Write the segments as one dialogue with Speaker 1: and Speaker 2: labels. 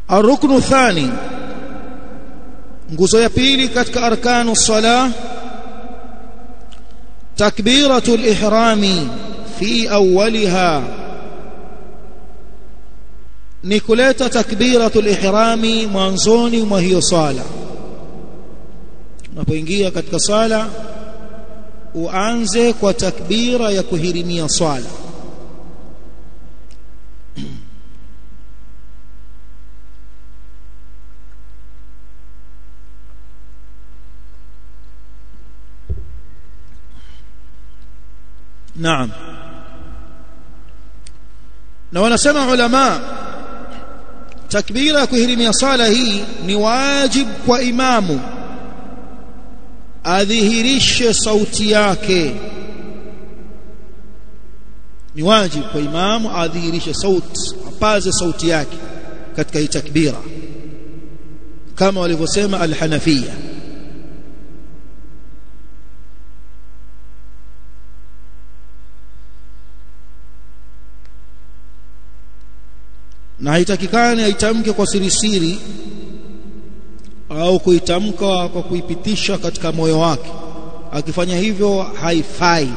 Speaker 1: Ar-ruknu thani, nguzo ya pili katika arkanu salah, takbiratul ihrami fi awwaliha, ni kuleta takbiratul ihrami mwanzoni mwa hiyo sala. Unapoingia katika sala uanze kwa takbira ya kuhirimia sala. Naam. Na wanasema ulama, takbira ya kuhirimia sala hii ni wajib kwa imamu adhihirishe sauti yake. Ni wajib kwa imamu adhihirishe sauti, apaze sauti yake katika hii takbira, kama walivyosema al-Hanafiyya. Na haitakikani aitamke kwa siri au kuitamka kwa kuipitisha katika moyo wake. Akifanya hivyo haifai.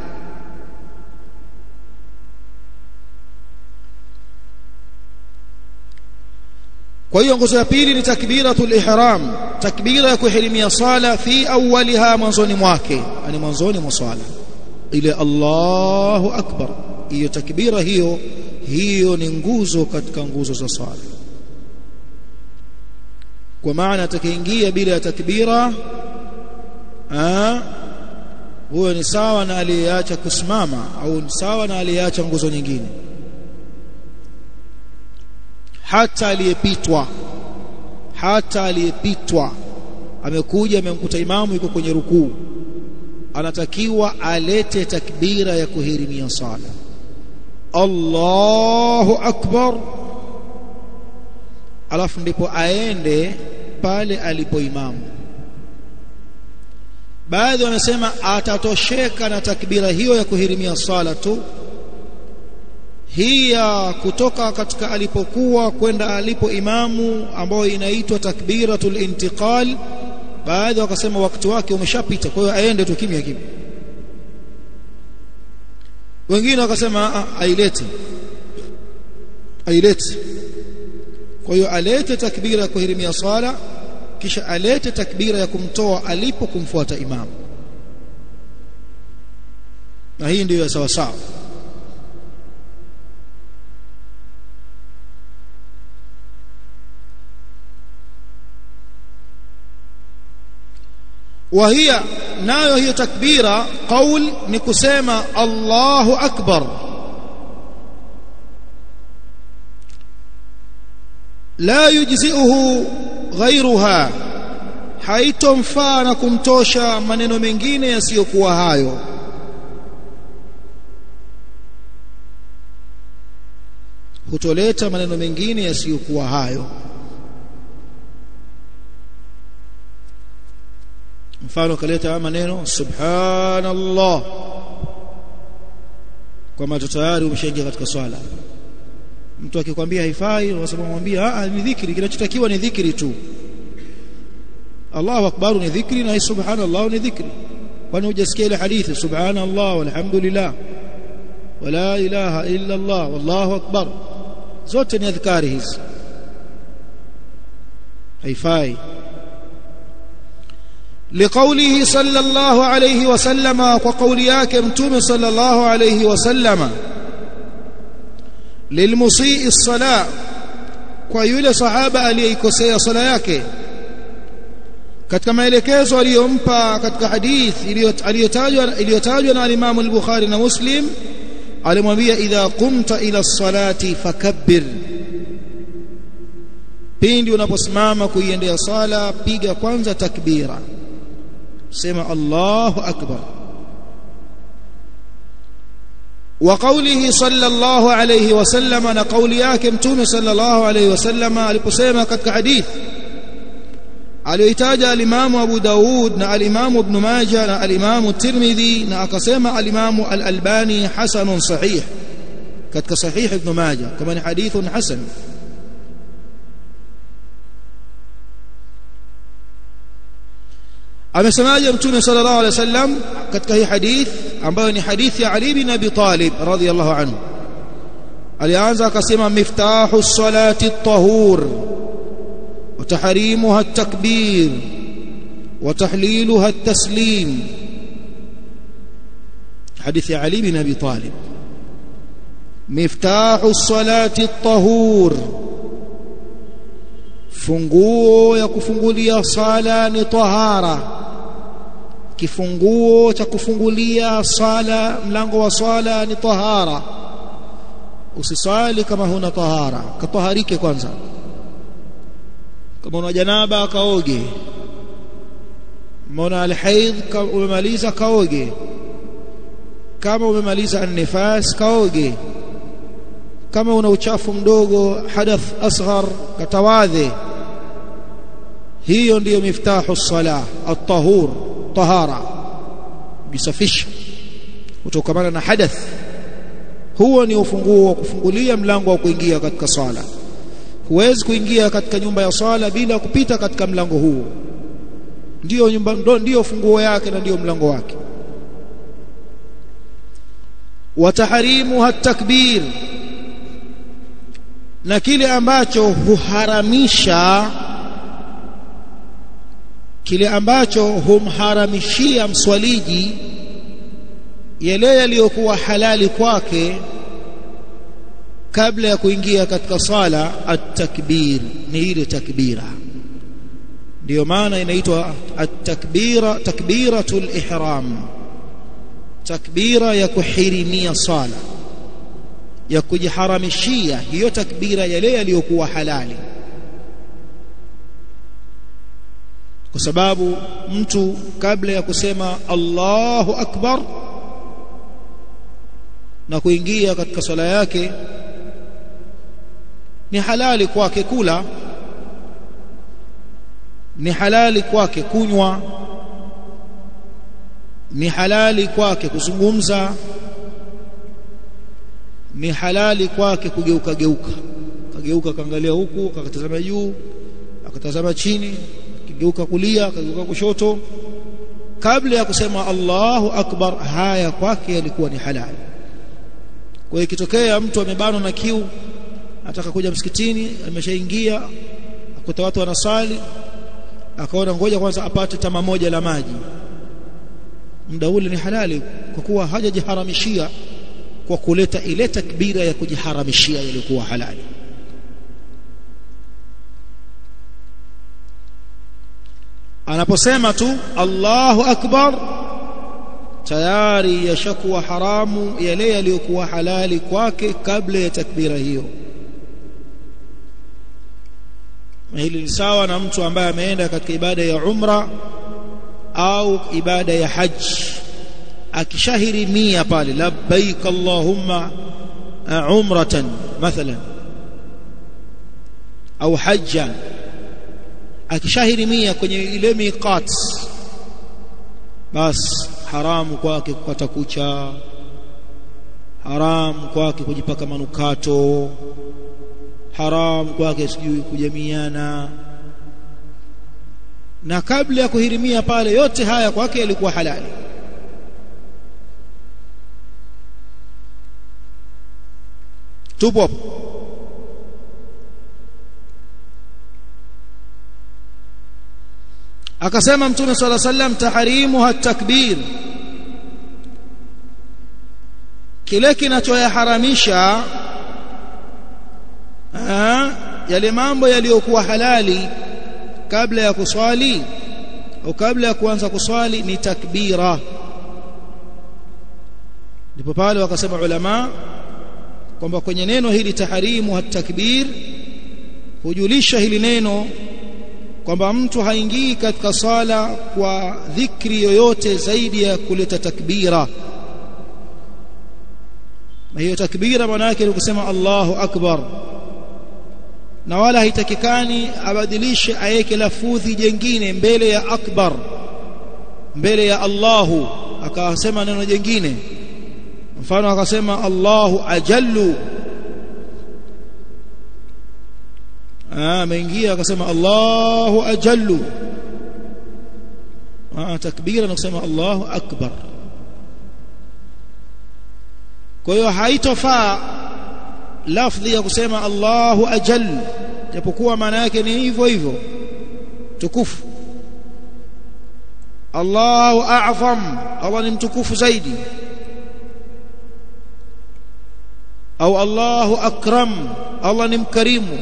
Speaker 1: Kwa hiyo nguzo ya pili ni takbiratul ihram, takbira ya kuhirimia sala fi awwaliha, mwanzoni mwake, yani mwanzoni mwa sala ile Allahu akbar. Hiyo takbira hiyo ni nguzo katika nguzo za sala. Kwa maana atakayeingia bila ya takbira huyo ni sawa na aliyeacha kusimama, au ni sawa na aliyeacha nguzo nyingine. Hata aliyepitwa amekuja amemkuta imamu yuko kwenye rukuu, anatakiwa alete takbira ya kuhirimia sala, Allahu akbar, alafu ndipo aende pale alipo imamu. Baadhi wamesema atatosheka na takbira hiyo ya kuhirimia sala tu, hii ya kutoka katika alipokuwa kwenda alipo imamu, ambayo inaitwa takbiratul intiqal. Baadhi wakasema wakati wake umeshapita, kwa hiyo aende tu kimya kimya. Wengine wakasema ailete. Kwa hiyo alete takbira ya kuhirimia sala, kisha alete takbira ya kumtoa alipo kumfuata imamu, na hii ndiyo sawa sawa. Wahia, nayo hiyo takbira qaul, ni kusema Allahu akbar, la yujzi'uhu ghayruha, haitomfaa na kumtosha maneno mengine yasiyokuwa hayo. Hutoleta maneno mengine yasiyokuwa hayo. Mfano kaleta maneno subhanallah, kwa maana tayari umeshaingia katika swala. Mtu akikwambia haifai, unasema mwambie ni dhikri, kinachotakiwa ni dhikri tu. Allahu akbar ni dhikri na subhanallah ni dhikri. Kwani hujasikia ile hadithi subhanallah walhamdulillah wala ilaha illa Allah wallahu akbar, zote ni adhkari hizi. Haifai. لقوله صلى الله عليه وسلم، وقولياك متوم صلى الله عليه وسلم، للمسيء الصلاة، ويولي صحابة aliyekosea sala yake, katika maelekezo aliyompa katika hadith iliyotajwa na Imam al-Bukhari na Muslim, alimwambia idha qumta ila as-salati fakabbir, pindi unaposimama kuiendea sala piga kwanza takbira, sema Allahu akbar. Wa qawlihi sallallahu alayhi wasallam, na kauli yake mtume sallallahu alayhi wasallam aliposema katika hadith aliyoitaja al-Imam Abu Daud na al-Imam Ibn Majah na al-Imam Tirmidhi, na akasema al-Imam al-Albani hasanun sahih katika sahih Ibn Majah, kama ni hadithun hasan. amesemaje mtume sallallahu alaihi wasallam katika hii hadith ambayo ni hadithi ya Ali ibn Abi Talib radhiyallahu anhu? alianza akasema miftahu salati at-tahur wa tahrimuha at-takbir wa tahliluha at-taslim. hadithi ya Ali ibn Abi Talib, miftahu salati at-tahur, funguo ya kufungulia sala ni tahara. Kifunguo cha kufungulia sala, mlango wa sala ni tahara. Usisali kama huna tahara, kataharike kwanza. Kama una janaba kaoge, kama una alhaidh umemaliza kaoge, kama umemaliza an-nifas kaoge, kama una uchafu mdogo hadath asghar katawadhe. hiyo ndiyo miftahu salah at-tahur, tahara, bisafisha kutokana na hadath. huo ni ufunguo wa kufungulia mlango wa kuingia katika sala. huwezi kuingia katika nyumba ya sala bila kupita katika mlango huo. ndio nyumba, ndio funguo yake na ndio mlango wake. wa tahrimuha at-takbir, na kile ambacho huharamisha, kile ambacho humharamishia mswaliji yale yaliyokuwa halali kwake kabla ya kuingia katika sala, at-takbir, ni ile takbira. ndio maana inaitwa at-takbira, takbiratul ihram, takbira ya kuhirimia sala, ya kujiharamishia hiyo takbira yale yaliyokuwa halali. kwa sababu mtu kabla ya kusema Allahu akbar na kuingia katika sala yake, ni halali kwake kula, ni halali kwake kunywa, ni halali kwake kuzungumza, ni halali kwake kugeuka kageuka, kaangalia huku, akatazama juu, akatazama chini, kigeuka kulia, kageuka kushoto. kabla ya kusema Allahu akbar, haya kwake yalikuwa ni halali. kwa hiyo ikitokea mtu amebanwa na kiu, ataka kuja msikitini, ameshaingia akuta watu wanasali, akaona ngoja kwanza apate tama moja la maji, muda ule ni halali, kwa kuwa hajajiharamishia kwa kuleta ile takbira ya kujiharamishia ilikuwa halali. anaposema tu Allahu akbar, tayari yashakuwa haramu yale yaliyokuwa halali kwake kabla ya takbira hiyo. hili ni sawa na mtu ambaye ameenda katika ibada ya umra au ibada ya haji, akishahirimia pale labbaik allahumma umratan mathalan au hajjan, akishahirimia kwenye ile miqat, bas haramu kwake kukata kucha, haramu kwake kujipaka manukato, haramu kwake sijui kujamiana. na kabla ya kuhirimia pale, yote haya kwake yalikuwa halali. tupo akasema mtume swalla sallam, tahrimuha at-takbir, kile kinachoyaharamisha yale mambo yaliyokuwa halali kabla ya kuswali au kabla ya kuanza kuswali ni takbira. ndipo pale wakasema ulama kwamba kwenye neno hili tahrimu at-takbir hujulisha hili neno kwamba mtu haingii katika sala kwa dhikri yoyote zaidi ya kuleta takbira. na hiyo takbira maana yake ni kusema Allahu akbar, na wala haitakikani abadilishe aweke lafudhi jingine mbele ya akbar, mbele ya Allahu, akasema neno jingine. mfano akasema Allahu ajallu, ameingia akasema Allahu ajallu, takbira na kusema Allahu akbar. Kwa hiyo haitofaa lafdhi ya kusema Allahu ajal, japokuwa maana yake ni hivyo hivyo tukufu. Allahu a'zam, Allah ni mtukufu zaidi, au Allahu akram, Allah ni mkarimu.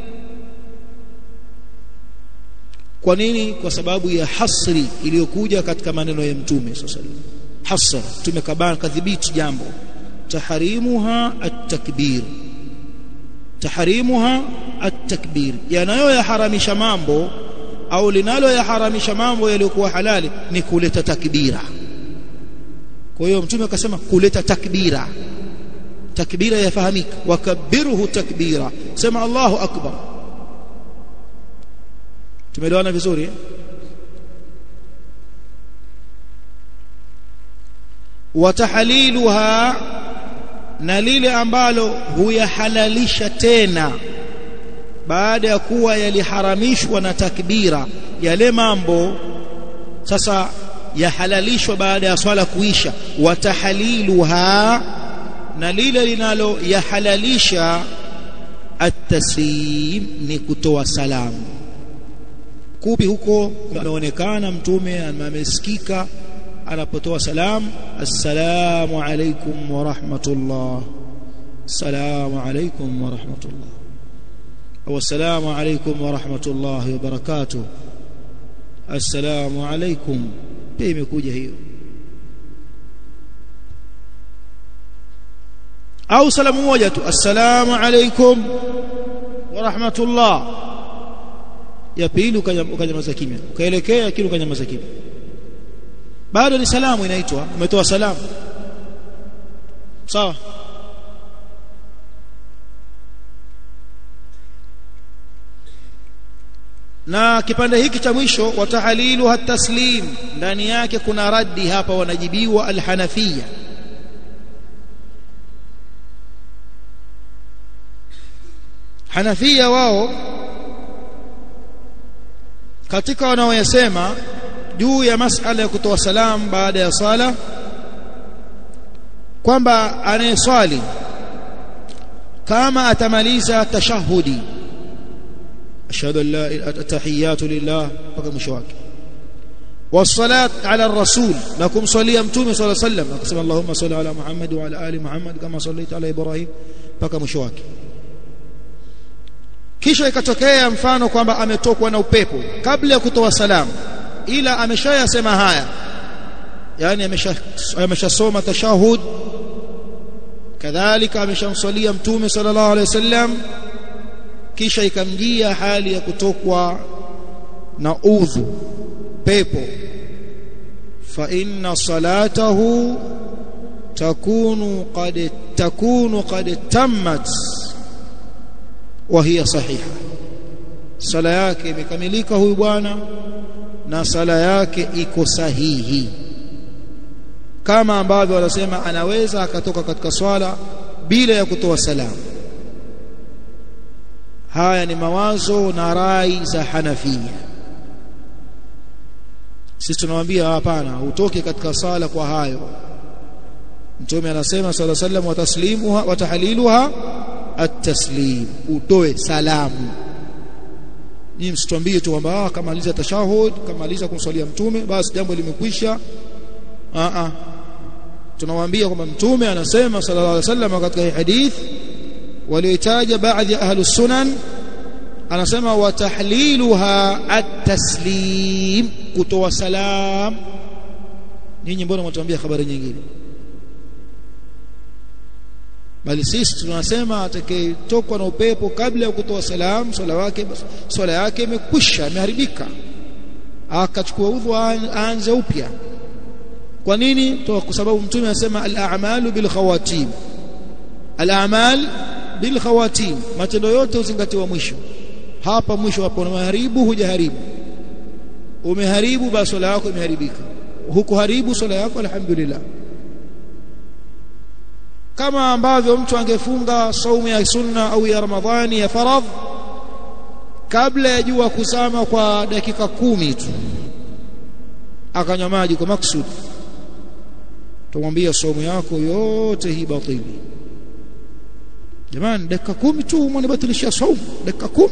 Speaker 1: Kwa nini? Kwa sababu ya hasri iliyokuja katika maneno ya Mtume sallallahu alaihi wasallam. Hasr, tumekabana kadhibiti jambo. Tahrimuha at-takbir, tahrimuha at-takbir, yanayoyaharamisha mambo au linaloyaharamisha mambo yaliyokuwa halali ni kuleta takbira. Kwa hiyo Mtume akasema kuleta takbira. Takbira yafahamika, wakabbiruhu takbira, sema Allahu akbar. Tumeelewana vizuri eh? Watahaliluha, na lile ambalo huyahalalisha tena baada ya kuwa yaliharamishwa na takbira, yale mambo sasa yahalalishwa baada ya swala kuisha. Watahaliluha, na lile linalo yahalalisha at-taslim, ni kutoa salamu. Kupi huko ameonekana Mtume amesikika anapotoa salamu, assalamu alaykum wa rahmatullah, assalamu alaykum wa rahmatullah, au assalamu alaykum wa rahmatullahi wa barakatuh, assalamu alaykum. Pia imekuja hiyo. Au salamu moja tu, assalamu alaykum wa rahmatullah, ya pili ukanyamaza kimya, ukaelekea kile ukanyamaza kimya, bado ni salamu inaitwa, umetoa salamu. Sawa. Na kipande hiki cha mwisho, watahalilu at-taslim, ndani yake kuna raddi hapa, wanajibiwa al-Hanafiyya. Hanafiyya wao katika wanaoyasema juu ya masala ya kutoa salamu baada ya sala, kwamba anayeswali kama atamaliza tashahudi, ashhadu an la ilaha tahiyatu lillah mpaka mwisho wake, wassalat ala rasul, na kumswalia Mtume sallallahu alaihi wasallam, akasema Allahumma salli ala Muhammad wa ala ali Muhammad kama sallaita ala Ibrahim mpaka mwisho wake. Kisha ikatokea mfano kwamba ametokwa na upepo kabla ya kutoa salamu, ila ameshayasema haya, yani ameshasoma tashahud, kadhalika ameshamswalia Mtume sallallahu alaihi wasallam, kisha ikamjia hali ya kutokwa na udhu, pepo, fa inna salatahu takunu qad tammat wa hiya sahiha, sala yake imekamilika huyu bwana na sala yake iko sahihi. Kama ambavyo wanasema anaweza akatoka katika swala bila ya kutoa salamu. Haya ni mawazo na rai za Hanafiyya. Sisi tunamwambia hapana, utoke katika sala kwa hayo. Mtume anasema sallallahu alaihi wasallam, wataslimuha wa tahliluha at-taslim, utoe salamu. Ni msituambie tu kwamba kamaliza tashahud, kamaliza kumswalia Mtume basi jambo limekwisha. Tunawaambia kwamba Mtume anasema sallallahu alaihi wasallam katika hadith waliotaja baadhi ya ahlus sunan, anasema wa tahliluha at-taslim, kutoa salam. Ninyi mbona mtuambia habari nyingine? Bali sisi tunasema atakayetokwa na upepo kabla ya kutoa salam, swala yake imekwisha, imeharibika, akachukua udhu aanze upya. Kwa nini? Kwa sababu Mtume anasema al-a'malu bil khawatim, al-a'mal bil khawatim, matendo yote uzingatiwa mwisho. Hapa mwisho hapo unaharibu, hujaharibu, umeharibu, basi swala yako imeharibika. Hukuharibu swala yako, alhamdulillah. Kama ambavyo mtu angefunga saumu ya sunna au ya Ramadhani ya faradh kabla ya jua kuzama kwa dakika 10 tu, akanywa maji kwa maksudi, tumwambia saumu yako yote hii batili. Jamani, dakika 10 tu mnibatilishia saumu, dakika 10.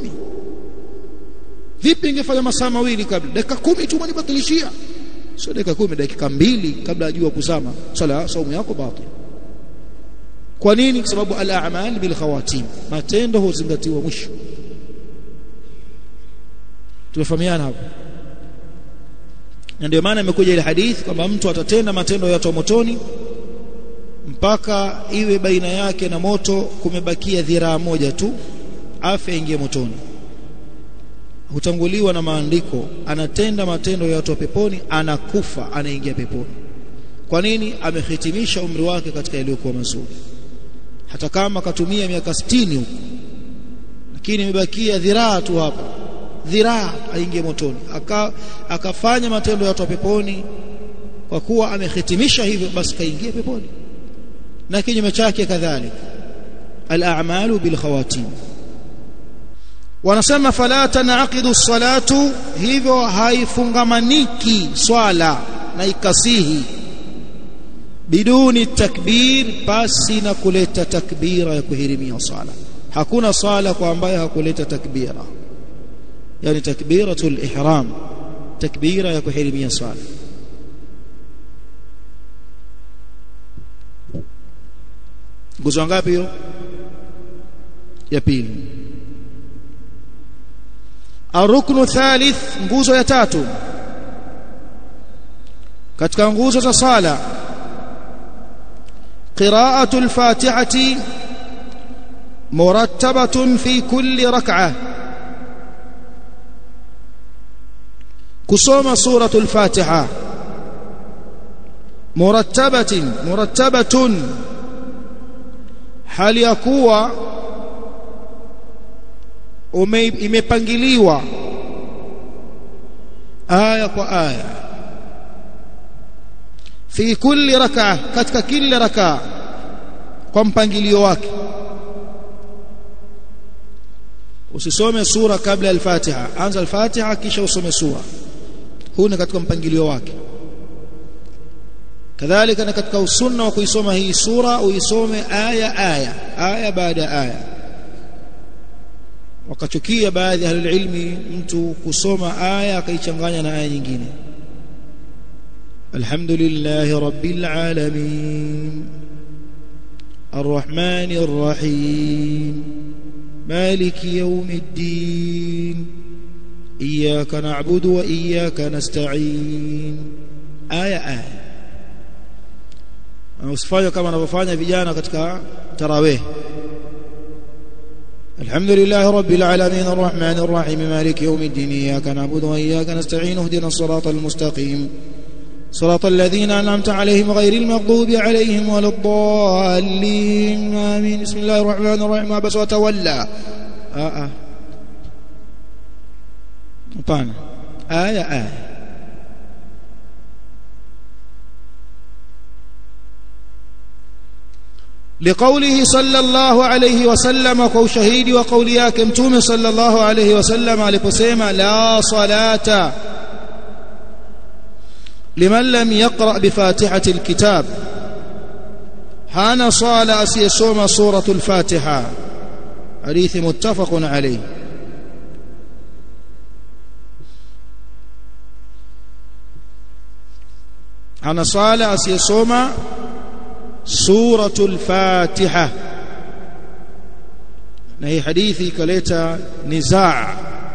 Speaker 1: Vipi ingefanya masaa mawili kabla? Dakika 10 tu mnibatilishia. Sio dakika 10, dakika 2 kabla ajua kuzama. Saumu yako batili. Kwa nini? Kwa sababu al-a'mal bil khawatim, matendo huzingatiwa mwisho. Tumefahamiana hapo? Na ndio maana imekuja ile hadithi kwamba mtu atatenda matendo ya motoni mpaka iwe baina yake na moto kumebakia dhiraa moja tu, afa ingie motoni. Hutanguliwa na maandiko, anatenda matendo ya watu wa peponi, anakufa, anaingia peponi. Kwa nini? Amehitimisha umri wake katika yaliyokuwa mazuri. Hata kama katumia miaka 60 huko, lakini imebakia dhiraa tu hapa, dhiraa aingie motoni, akafanya matendo ya watu wa peponi, kwa kuwa amehitimisha hivyo, basi kaingia peponi. Na kinyume chake kadhalika, al-a'malu bil khawatim. Wanasema fala tanaqidu salatu, hivyo haifungamaniki swala na ikasihi biduni takbir, pasi na kuleta takbira ya kuhirimia swala. Hakuna swala kwa ambaye hakuleta takbira, yani takbiratul ihram, takbira ya kuhirimia swala. Nguzo ngapi hiyo? Ya pili. Aruknu thalith, nguzo ya tatu katika nguzo za sala, qira'atul fatihati murattabatun fi kulli rak'ah, kusoma suratul fatiha murattabatun, hali ya kuwa imepangiliwa aya kwa aya, fi kulli rak'ah, katika kila rak'a kwa mpangilio wake. Usisome sura kabla al-Fatiha, anza al-Fatiha kisha usome sura. Huu ni katika mpangilio wake. Kadhalika na katika usunna wa kuisoma hii sura uisome aya baada aya. Wakachukia baadhi ya ilmi mtu kusoma aya akaichanganya na aya nyingine. Alhamdulillahi rabbil alamin arrahmanir rahim maliki yawmiddin iyyaka na'budu wa iyyaka nasta'in. Aya usifanye kama wanavyofanya vijana katika tarawih. Alhamdulillahi rabbil alamin arrahmanir rahim maliki yawmiddin iyyaka na'budu wa iyyaka nasta'in ihdinas siratal mustaqim siratal ladzina an'amta alayhim ghayril maghdubi alayhim waladdallin amin. Bismillahir rahmanir rahim abasa wa tawalla. Hapana, aya لقوله صلى الله عليه وسلم، وشهيد وقول yake mtume صلى الله عليه وسلم aliposema la salata liman lam yaqra bi fatihati alkitab, hana sala asiyesoma suratul fatiha. hadithi muttafaqun alayhi. hana sala asiyesoma suratul fatiha. Na hii hadithi ikaleta nizaa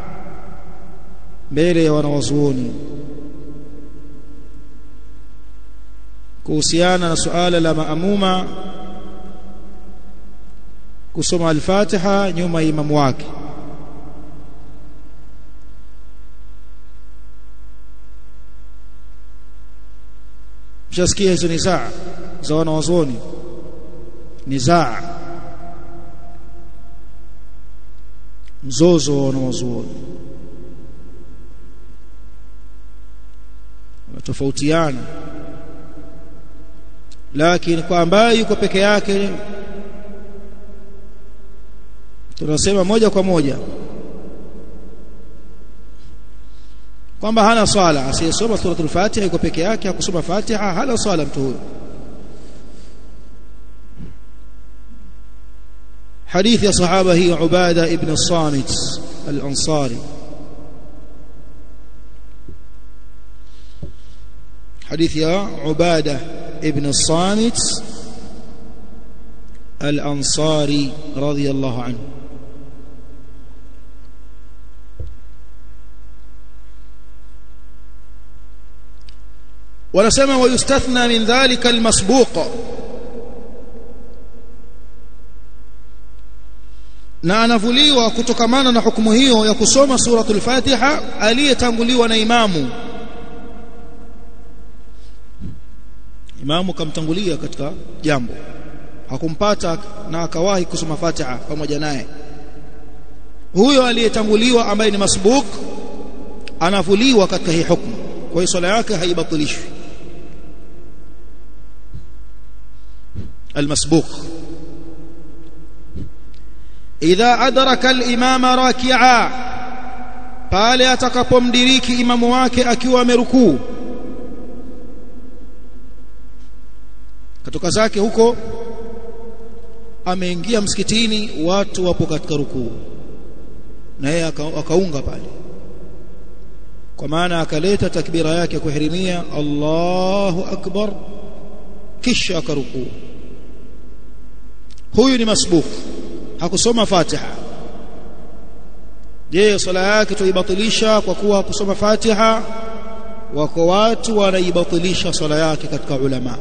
Speaker 1: mbele ya wanawazuoni kuhusiana na suala la maamuma kusoma al-Fatiha nyuma ya imamu wake. Mshasikia hizo nizaa za wanawazuoni, nizaa, mzozo wa wanawazuoni, wanatofautiana. Lakini kwa ambaye yuko peke yake tunasema moja kwa moja kwamba hana swala, asiyesoma suratul Fatiha yuko peke yake, hakusoma Fatiha, hana swala mtu huyo. حديث يا صحابة هي عبادة ابن الصامت الأنصاري. حديث يا عبادة ابن الصامت الأنصاري رضي الله عنه. ونسمى ويستثنى من ذلك المسبوق، na anavuliwa kutokamana na hukumu hiyo ya kusoma suratul Fatiha aliyetanguliwa na imamu. Imamu kamtangulia katika jambo, hakumpata na akawahi kusoma Fatiha pamoja naye, huyo aliyetanguliwa ambaye ni masbuk anavuliwa katika hii hukumu, kwa hiyo swala yake haibatilishwi. المسبوق إذا أدرك الإمام راكعا، pale atakapomdiriki imamu wake akiwa amerukuu, katoka zake huko ameingia msikitini, watu wapo katika rukuu na yeye akaunga pale, kwa maana akaleta takbira yake kuhirimia Allahu akbar, kisha akarukuu. Huyu ni masbuk, hakusoma Fatiha. Je, swala yake tuibatilisha kwa kuwa hakusoma Fatiha? Wako watu wanaibatilisha swala yake katika ulama.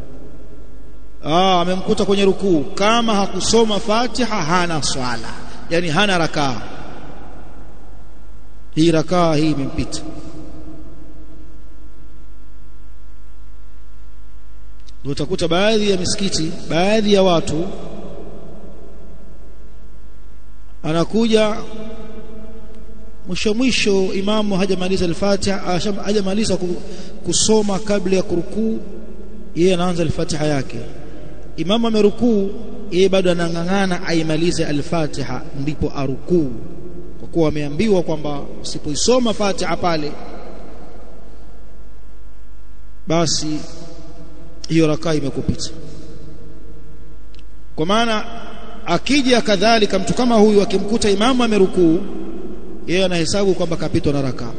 Speaker 1: Amemkuta kwenye rukuu, kama hakusoma Fatiha hana swala, yani hana rakaa, hii rakaa hii imempita. Utakuta baadhi ya misikiti, baadhi ya watu anakuja mwisho imamu hajamaliza al-Fatiha, hajamaliza kusoma kabla ya kurukuu, yeye anaanza al-Fatiha yake. Imamu amerukuu, yeye bado anang'ang'ana aimalize al-Fatiha ndipo arukuu, kwa kuwa ameambiwa kwamba usipoisoma Fatiha pale basi hiyo rakaa imekupita. Kwa maana akija kadhalika mtu kama huyu akimkuta imamu amerukuu, yeye anahesabu kwamba kapitwa na rakaa.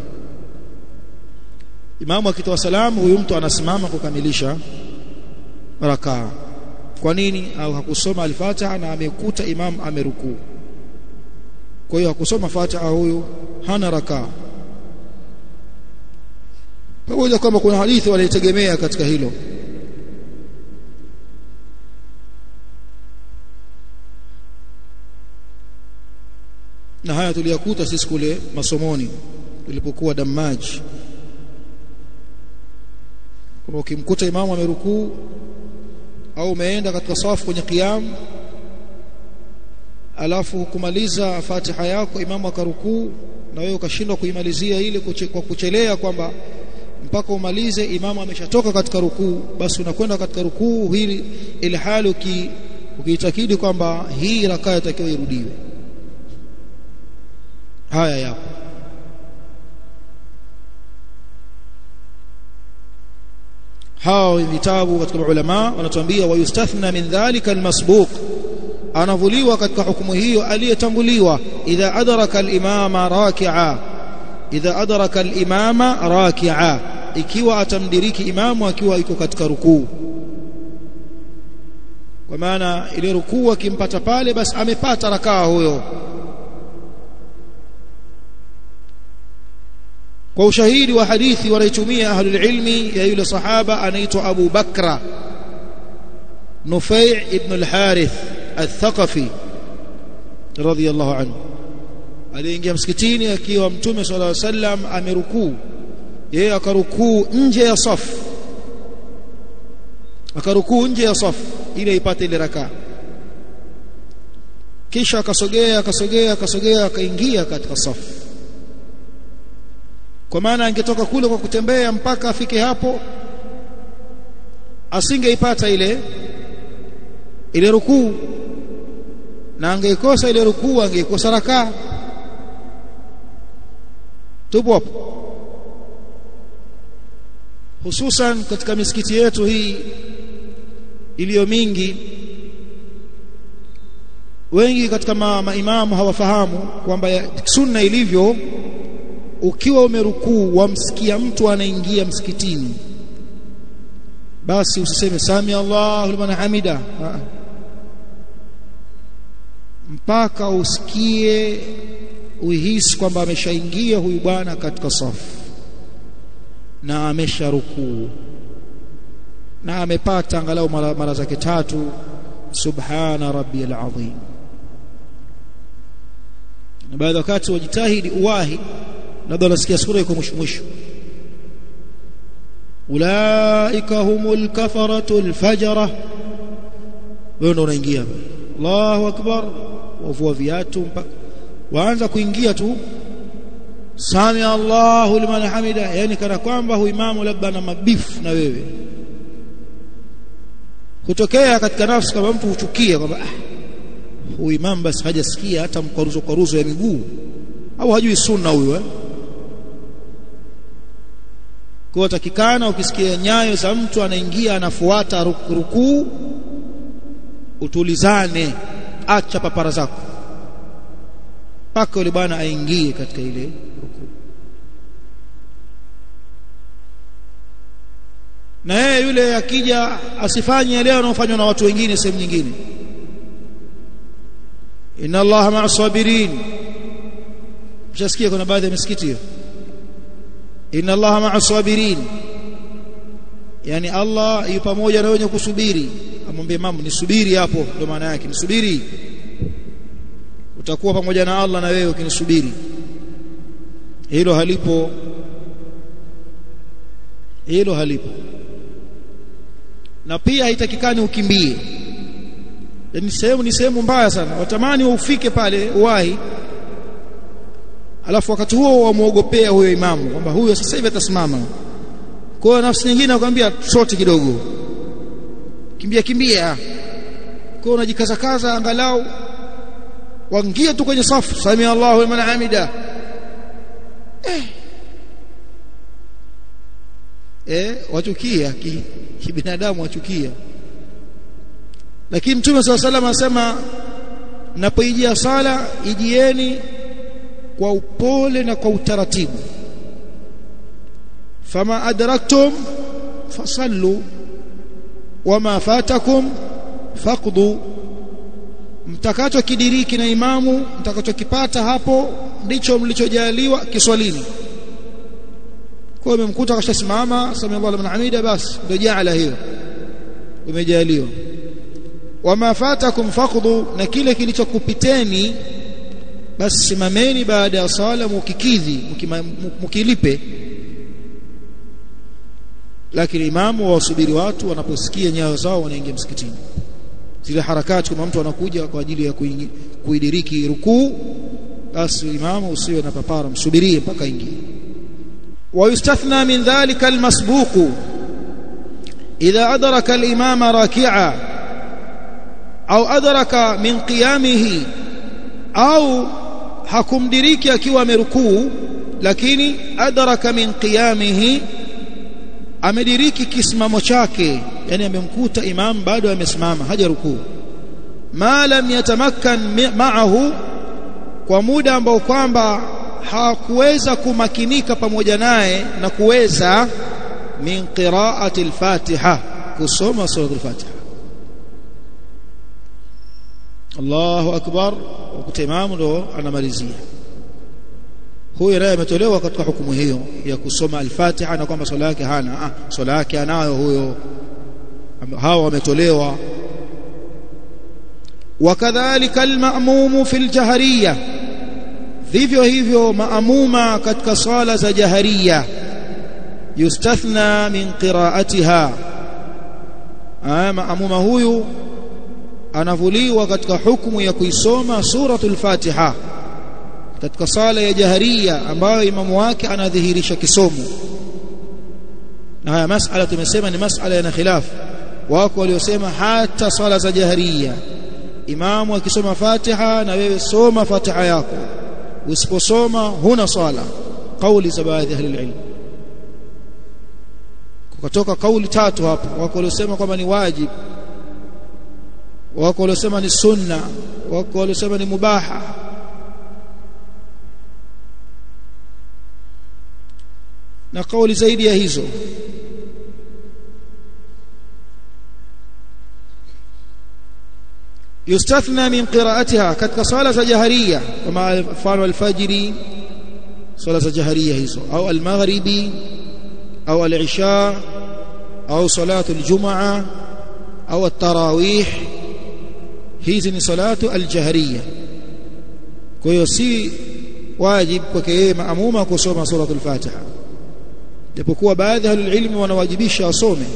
Speaker 1: Imamu akitoa salamu, huyu mtu anasimama kukamilisha rakaa. Kwa nini? Au hakusoma al-Fatiha na amekuta imamu amerukuu, kwa hiyo hakusoma Fatiha, huyu hana rakaa. Pamoja kwamba kuna hadithi walitegemea katika hilo. Na haya tuliyakuta sisi kule masomoni tulipokuwa Dammaj, kama ukimkuta imamu amerukuu au umeenda katika safu kwenye qiyam, alafu kumaliza Fatiha yako imamu akarukuu na wewe ukashindwa kuimalizia ile kwa kuchelea kwamba mpaka umalize imamu ameshatoka katika rukuu, basi unakwenda katika rukuu hili ile hali ukiitakidi kwamba hii rakaa itakiwa irudiwe. Haya yapo. Hao vitabu katika ulama wanatuambia wayustathna min dhalika almasbuq, anavuliwa katika hukumu hiyo aliyetanguliwa, idha adraka al-imama raki'a, idha adraka al-imama raki'a, ikiwa atamdiriki imamu akiwa yuko katika rukuu. Kwa maana ile rukuu akimpata pale, basi amepata rakaa huyo. Kwa ushahidi wa hadithi wanaitumia ahlul ilmi ya yule sahaba anaitwa Abu Bakra Nufai' ibn al-Harith al-Thaqafi radhiyallahu anhu, aliingia msikitini akiwa Mtume sallallahu alaihi wasallam amerukuu, yeye akarukuu nje ya safu, akarukuu nje ya safu ili ipate ile rakaa, kisha akasogea akaingia katika safu. Kwa maana angetoka kule kwa kutembea mpaka afike hapo, asingeipata ile rukuu, na angeikosa ile rukuu, angeikosa rakaa. Tupo hapo. hususan katika misikiti yetu hii iliyo mingi. Wengi katika maimamu hawafahamu kwamba sunna ilivyo, ukiwa umerukuu wamsikia mtu anaingia msikitini, basi usiseme sami Allahu liman hamida, mpaka usikie, uhisi kwamba ameshaingia huyu bwana katika safu na amesharukuu na amepata angalau mara zake 3 subhana rabbiyal azim. Na baadhi wakati wajitahidi uwahi, labda unasikia sura iko mwisho, ulaika humul kafaratul fajara, wewe ndo unaingia, Allahu akbar, wavua viatu mpaka waanza kuingia tu sami Allahu liman hamida, yani kana kwamba huyu imamu labda na mabifu na wewe. Kutokea katika nafsi kama mtu uchukia kwamba huyu imamu basi hajasikia hata mkwaruzo ya miguu, au hajui sunna huyu Kwa takikana ukisikia nyayo za mtu anaingia anafuata rukuu, utulizane, acha papara zako mpaka yule bwana aingie katika ile rukuu. Na yeye yule akija asifanye yale yanayofanywa na watu wengine sehemu nyingine. Inna Allaha ma'as sabirin, mshasikia kuna baadhi ya misikiti hiyo, inna Allaha ma'as sabirin, yani Allah yupo pamoja na wenye kusubiri. Amwambie imamu nisubiri hapo, ndio maana yake nisubiri, utakuwa pamoja na Allah na wewe ukinisubiri. Hilo halipo, hilo halipo. Na pia haitakikani ukimbie, yani ni sehemu mbaya sana, watamani ufike pale uwahi, alafu wakati huo wamuogopea huyo imamu kwamba huyo sasa hivi atasimama. Kwa hiyo nafsi nyingine nakwambia shoti kidogo, kimbia. Kwa hiyo unajikaza angalau waingie tu kwenye safu, sami Allahu liman hamida. Wachukia kibinadamu, wachukia. Lakini Mtume SAW anasema, napoijia sala ijieni kwa upole na kwa utaratibu. Fama adraktum fasallu wama fatakum faqdu, mtakacho kidiriki na imamu, mtakachokipata hapo ndicho mlichojaliwa kiswalini. Kwa hiyo umemkuta kashasimama sami Allahu liman hamida, basi ndio jaala hiyo umejaliwa. Wama fatakum faqdu, na kile kilichokupiteni basi simameni baada ya sala mukikidhi, mukilipe. Lakini imamu wasubiri watu wanaposikia nyayo zao wanaingia msikitini. Zile harakati kama mtu anakuja kwa ajili ya kuidiriki rukuu, basi imamu usiwe na papara, msubirie mpaka ingie. ويستثنى من ذلك المسبوق إذا أدرك الإمام راكعا أو أدرك من قيامه أو حكم دريك akiwa amerukuu lakini adraka min qiyamihi, amediriki kisimamo chake, yani amemkuta imam bado amesimama hajarukuu, ma lam yatamakkan ma'ahu, kwa muda ambao kwamba hakuweza kumakinika pamoja naye na kuweza min qira'ati al-Fatiha, kusoma sura al-Fatiha. Allahu akbar, wakati imamu ndo anamalizia, huyo naye ametolewa katika hukumu hiyo ya kusoma al-Fatiha, na kwamba swala yake hana, swala yake anayo huyo, hao wametolewa. Wakadhalika al-ma'mum fi al-jahriyah, vivyo hivyo maamuma katika sala za jahariya, yustathna min qira'atiha, maamuma huyu anavuliwa katika hukumu ya kuisoma suratul Fatiha katika sala ya jahariya ambayo imamu wake anadhihirisha kisomo. Na haya masala tumesema ni masala yana khilaf. Wako waliosema hata sala za jahariya imamu akisoma Fatiha na wewe soma Fatiha yako, usiposoma huna sala, kauli za baadhi ya ahli ilmu. kutoka kauli tatu hapo. Wako waliosema kwamba ni wajib, wako waliosema ni sunna, wako waliosema ni mubaha. Na kauli zaidi ya hizo. Yustathna min qira'atiha, katika swala za jahariya kama mfano al-fajri, swala za jahariya hizo, au al-maghribi au al-isha au salatu al-jum'a au at-tarawih, hizi ni salatu al-jahariya. Kwa hiyo si wajib kwake yeye maamuma kusoma suratul Fatiha, japokuwa baadhi ya ilmu wanawajibisha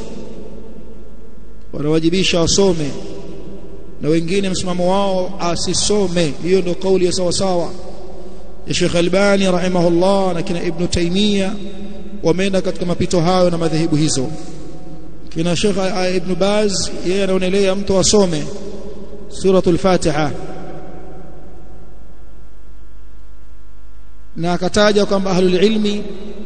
Speaker 1: asome, na wengine msimamo wao asisome. Hiyo ndio kauli ya sawa sawa ya Sheikh Albani rahimahullah na kina Ibn Taymiyyah, wameenda katika mapito hayo na madhehebu hizo. Kina Sheikh Ibn Baz yeye anaonelea mtu asome suratul Fatiha, na akataja kwamba ahlul ilmi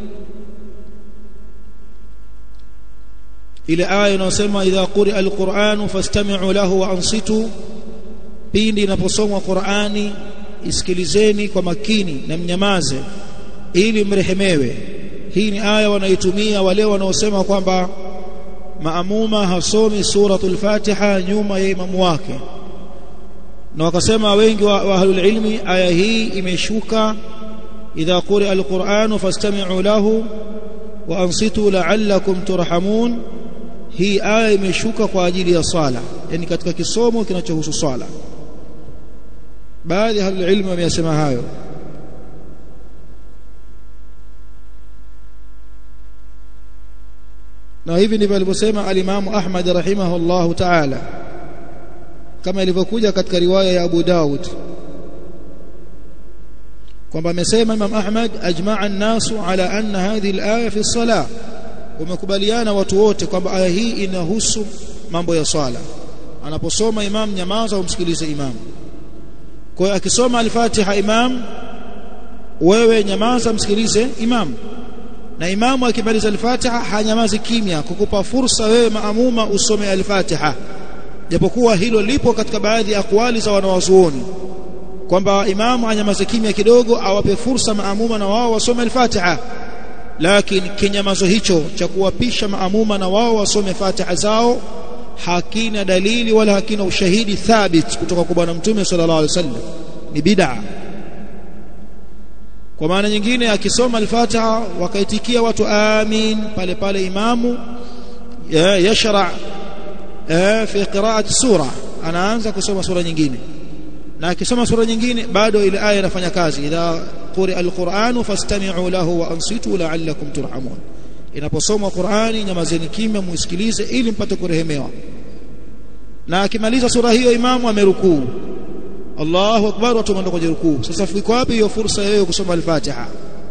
Speaker 1: ile aya inayosema idha quri'a al-Qur'anu fastami'u lahu wa ansitu, pindi inaposomwa Qur'ani isikilizeni kwa makini na mnyamaze ili mrehemewe. Hii ni aya wanaitumia wale wanaosema kwamba maamuma hasomi suratul Fatiha nyuma ya imamu wake, na wakasema wengi wa ahlul ilmi aya hii imeshuka idha quri'a al-Qur'anu fastami'u lahu wa ansitu la'allakum turhamun. Hii aya imeshuka kwa ajili ya swala, yani katika kisomo kinachohusu swala. Baadhi ya ilmu wameyasema hayo. Na hivi ndivyo alivyosema al-Imam Ahmad rahimahullahu ta'ala, kama ilivyokuja katika riwaya ya Abu Daud kwamba amesema Imam Ahmad ajma'a an-nasu ala anna hadhihi al-aya fi as-salah, wamekubaliana watu wote kwamba aya hii inahusu mambo ya swala. Anaposoma imam, nyamaza umsikilize imam. Kwa hiyo akisoma al-Fatiha imam, wewe nyamaza msikilize imam, na imamu akimaliza al-Fatiha hanyamazi kimya kukupa fursa wewe maamuma usome al-Fatiha, japokuwa hilo lipo katika baadhi ya akwali za wanawazuoni kwamba imamu anyamaze kimya kidogo awape fursa maamuma na wao wasome al-Fatiha. Lakini kinyamazo hicho cha kuwapisha maamuma na wao wasome Fatiha zao hakina dalili wala hakina ushahidi thabit kutoka kwa Bwana Mtume sallallahu alaihi wasallam, ni bid'a. Kwa maana nyingine, akisoma al-Fatiha wakaitikia watu amin, pale pale imamu yashra fi qira'ati sura, anaanza kusoma sura nyingine, na akisoma sura nyingine bado ile aya inafanya kazi. Idha quri'a al-Qur'anu fastami'u lahu wa ansitu la'allakum turhamun, inaposomwa Qur'ani nyamazeni kimya muisikilize ili mpate kurehemewa. Na akimaliza sura hiyo imamu amerukuu, Allahu akbar, watu wanaenda kwenye rukuu. Sasa fiko wapi hiyo fursa yeye kusoma al-Fatiha?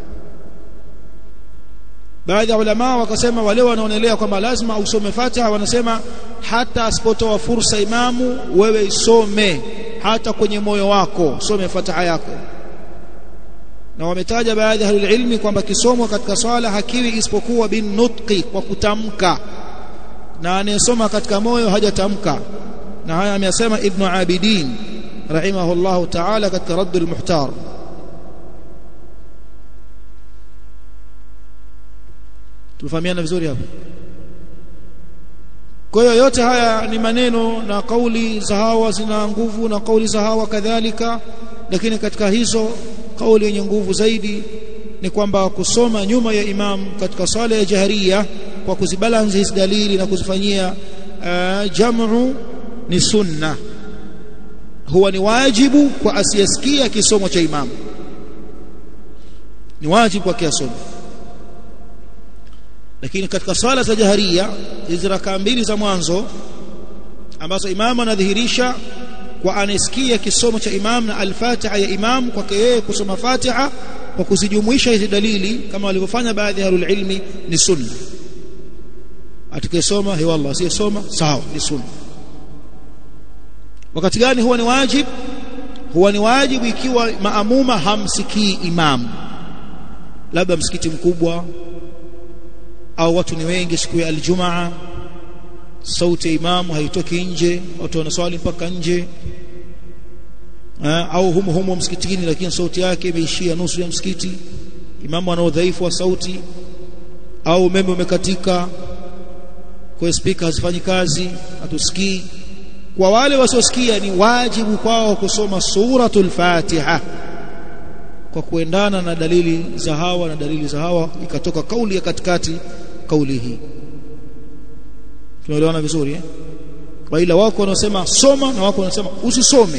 Speaker 1: Baadhi ya ulama wakasema wale wanaonelea kwamba lazima usome Fatiha, wanasema hata asipotoa fursa imamu, wewe isome hata kwenye moyo wako, some Fatiha yako. Na wametaja baadhi ya ilmi kwamba kisomo katika swala hakiwi isipokuwa bin nutqi, kwa kutamka, na anayesoma katika moyo hajatamka. Na haya amesema Ibn Abidin rahimahullahu ta'ala katika Radd al-Muhtar. Tufahamiana vizuri hapo. Kwa hiyo yote haya ni maneno na kauli za hawa zina nguvu na kauli za hawa kadhalika, lakini katika hizo kauli yenye nguvu zaidi ni kwamba kusoma nyuma ya imam katika swala ya jahriya kwa kuzibalance hizi dalili na kuzifanyia jamu ni sunna, huwa ni wajibu kwa asiyesikia kisomo cha imam, ni wajibu kwa kiasomo. Lakini katika swala za jahriya, hizi rakaa mbili za mwanzo ambazo imam anadhihirisha kwa anasikia kisomo cha imam na al-Fatiha ya imam, kwake yeye kusoma Fatiha kwa kuzijumuisha hizi dalili kama walivyofanya baadhi ya ilmi, ni sunna. Atakayesoma he wallah, asiyesoma sawa, ni sunna. Wakati gani huwa ni wajib? Huwa ni wajibu ikiwa maamuma hamsikii imam, labda msikiti mkubwa au watu ni wengi siku ya Aljumaa, sauti ya imamu haitoki nje, watu wanaswali mpaka nje, au humo msikitini lakini sauti yake imeishia nusu ya msikiti, imamu ana udhaifu wa sauti, au umeme umekatika kwa speaker hazifanyi kazi, hatusikii. Kwa wale wasiosikia ni wajibu kwao kusoma suratul Fatiha kwa kuendana na dalili za hawa ikatoka kauli ya katikati kauli hii. Tunaelewana vizuri Kwa ila wako wanasema soma na wako wanasema usisome.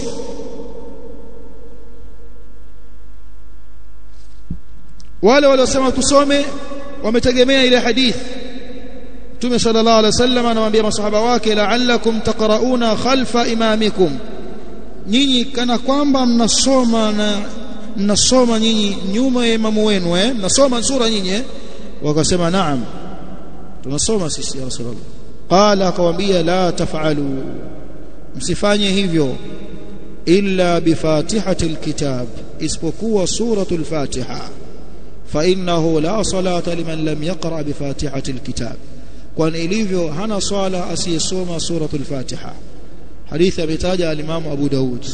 Speaker 1: Wale waliosema tusome wametegemea ile hadithi. Mtume sallallahu alaihi wasallam anawaambia masahaba wake, la'allakum taqra'una khalfa imamikum, nyinyi kana kwamba mnasoma nyinyi nyuma ya imamu wenu mnasoma sura nyinyi wakasema naam tunasoma sisi ya Rasulullah. Qala, akawaambia la taf'alu, msifanye hivyo, illa bi fatihatil kitab, isipokuwa suratul Fatiha, fa innahu la salata liman lam yaqra bi fatihatil kitab, kwani ilivyo hana swala asiyesoma suratul Fatiha. Hadithi ametaja al-Imam Abu Daud.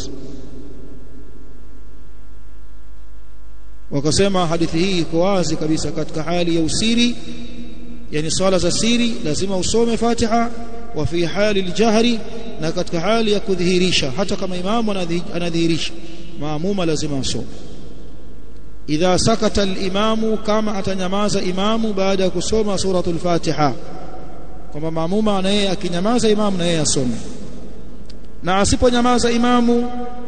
Speaker 1: Wakasema hadithi hii iko wazi kabisa katika hali ya usiri, yani swala za siri lazima usome Fatiha, wa fi hali al-jahri, na katika hali ya kudhihirisha hata kama imamu anadhihirisha maamuma lazima asome. Idha sakata al-imamu, kama atanyamaza imamu baada ya kusoma suratul Fatiha, kwamba maamuma naye akinyamaza imamu naye asome. Na asiponyamaza imamu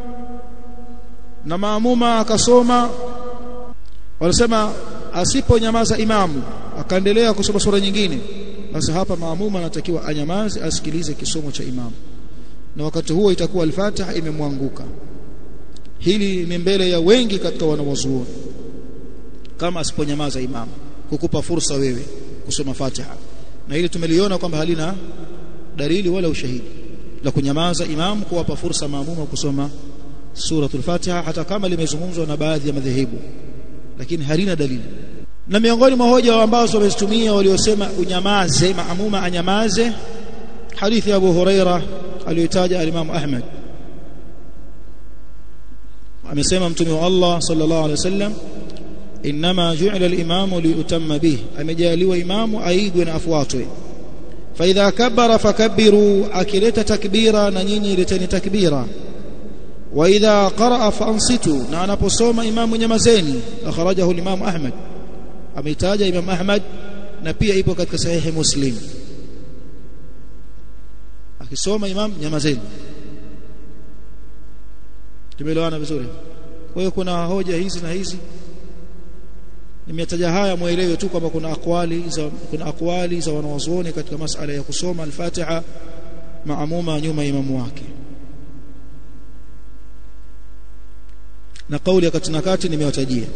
Speaker 1: na maamuma akasoma, wanasema asiponyamaza imamu akaendelea kusoma sura nyingine, basi hapa maamuma anatakiwa anyamaze asikilize kisomo cha imamu, na wakati huo itakuwa al-Fatiha imemwanguka. Hili ni mbele ya wengi katika wanawazuoni, kama asiponyamaza imamu kukupa fursa wewe kusoma Fatiha, na hili tumeliona kwamba halina dalili wala ushahidi la kunyamaza imamu kuwapa fursa maamuma kusoma suratul Fatiha, hata kama limezungumzwa na baadhi ya madhehebu, lakini halina dalili. Na miongoni mwa hoja ambazo wamezitumia waliosema unyamaze, maamuma anyamaze, hadithi ya Abu Huraira aliyotaja al-Imam Ahmad. Amesema Mtume wa Allah sallallahu alaihi wasallam, inma ju'ila al-imamu liyutamma bih, amejaliwa imamu aigwe na afuatwe. Fa idha kabbara fakabbiru, akileta takbira na nyinyi leteni takbira. Wa idha qara'a fansitu, na anaposoma imamu nyamazeni. Akhrajahu al-Imam Ahmad, ameitaja Imam Ahmad, na pia ipo katika sahihi Muslim. Akisoma imam nyamazeni. Tumeelewana vizuri? Kwa hiyo kuna hoja hizi na hizi, nimetaja haya muelewe tu kwamba kuna aqwali za wanawazuoni katika masala ya kusoma al-Fatiha maamuma nyuma imamu wake. Na kauli ya katinakati nimewatajia.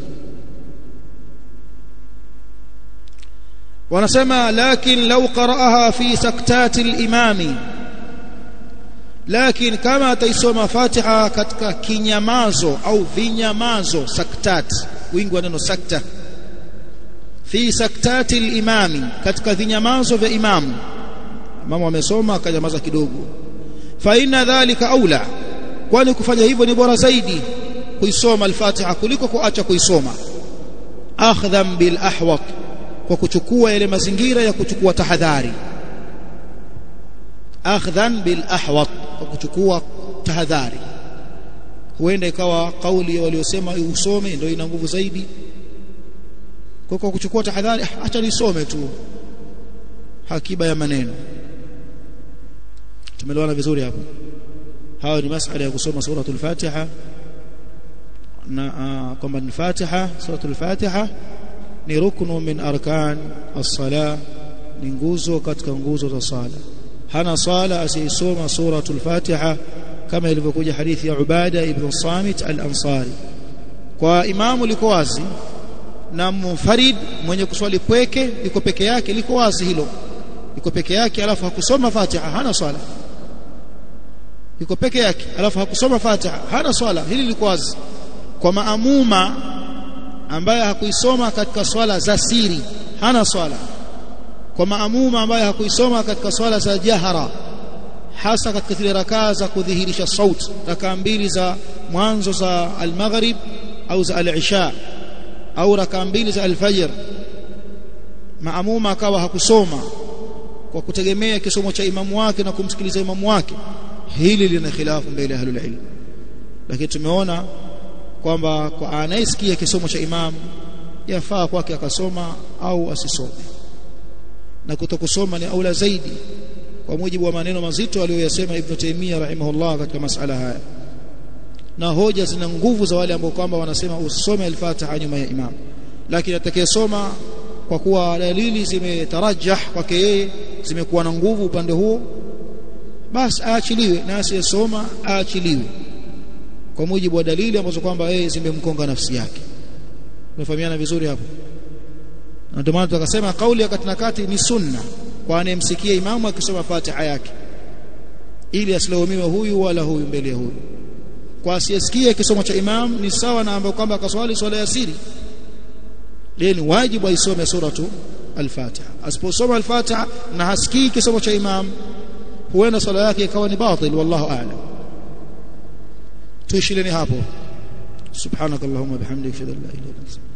Speaker 1: Wanasema lakin law qara'aha fi saktati al-imami, lakin kama ataisoma Fatiha katika kinyamazo au vinyamazo, saktat, wingi wa neno sakta, fi saktati al-imami, katika vinyamazo vya imamu, imamu amesoma akanyamaza kidogo, fa inna dhalika aula, kwani kufanya hivyo ni bora zaidi kuisoma al-Fatiha kuliko kuacha kuisoma. Akhdhan bil ahwat, kwa kuchukua yale mazingira ya kuchukua tahadhari. Akhdhan bil ahwat, kwa kuchukua tahadhari. Huenda ikawa kauli ya waliosema usome ndio ina nguvu zaidi, kwa kuchukua tahadhari, acha nisome tu, hakiba ya maneno. Tumeelewana vizuri hapo? Hayo ni masala ya kusoma suratul Fatiha, na kwamba ni Fatiha, suratul Fatiha ni ruknu min arkan as-salah, ni nguzo katika nguzo za sala. Hana sala asiyesoma suratul Fatiha, kama ilivyokuja hadithi ya Ubada ibn Samit al-Ansari. Kwa imamu liko wazi, na munfarid mwenye kuswali pweke liko peke yake, liko wazi hilo, liko peke yake alafu hakusoma Fatiha, hana swala. Liko peke yake alafu hakusoma Fatiha, hana swala. Hili liko wazi. Kwa maamuma ambaye hakuisoma katika swala za siri, hana swala. kwa maamuma ambaye hakuisoma katika swala za jahara, hasa katika zile rakaa za kudhihirisha sauti, rakaa mbili za mwanzo za al-maghrib au za al-isha au rakaa mbili za al-fajr, maamuma akawa hakusoma kwa kutegemea kisomo cha imamu wake na kumsikiliza imamu wake, hili lina khilafu mbele ya ahlul ilm. Lakini tumeona kwamba kwa anayesikia kisomo cha imamu yafaa kwake akasoma au asisome, na kutokusoma ni aula zaidi kwa mujibu wa maneno mazito aliyoyasema Ibn Taymiyyah rahimahullah katika masala haya, na hoja zina nguvu za wale ambao kwamba wanasema usome al-Fatiha nyuma ya imam. Lakini atakayesoma kwa kuwa dalili zimetarajjah kwake yeye, zimekuwa na nguvu upande huo, basi aachiliwe, na asiyesoma aachiliwe kwa mujibu wa dalili ambazo kwamba yeye zimemkonga nafsi yake. Tumefahamiana vizuri hapo? Na ndio maana tukasema kauli ya kati na kati ni sunna kwa anayemsikia imamu akisoma Fatiha yake, ili asilaumiwe huyu wala huyu mbele ya huyu. Kwa asiyesikia kisomo cha imam ni sawa na ambao kwamba akaswali swala ya siri, ni wajibu aisome suratu al-Fatiha. Asiposoma al-Fatiha na hasikii kisomo cha imam, huenda swala yake ikawa ni batil, wallahu a'lam. tuishileni hapo. Subhanakallahumma bihamdika, ashhadu an la ilaha illa anta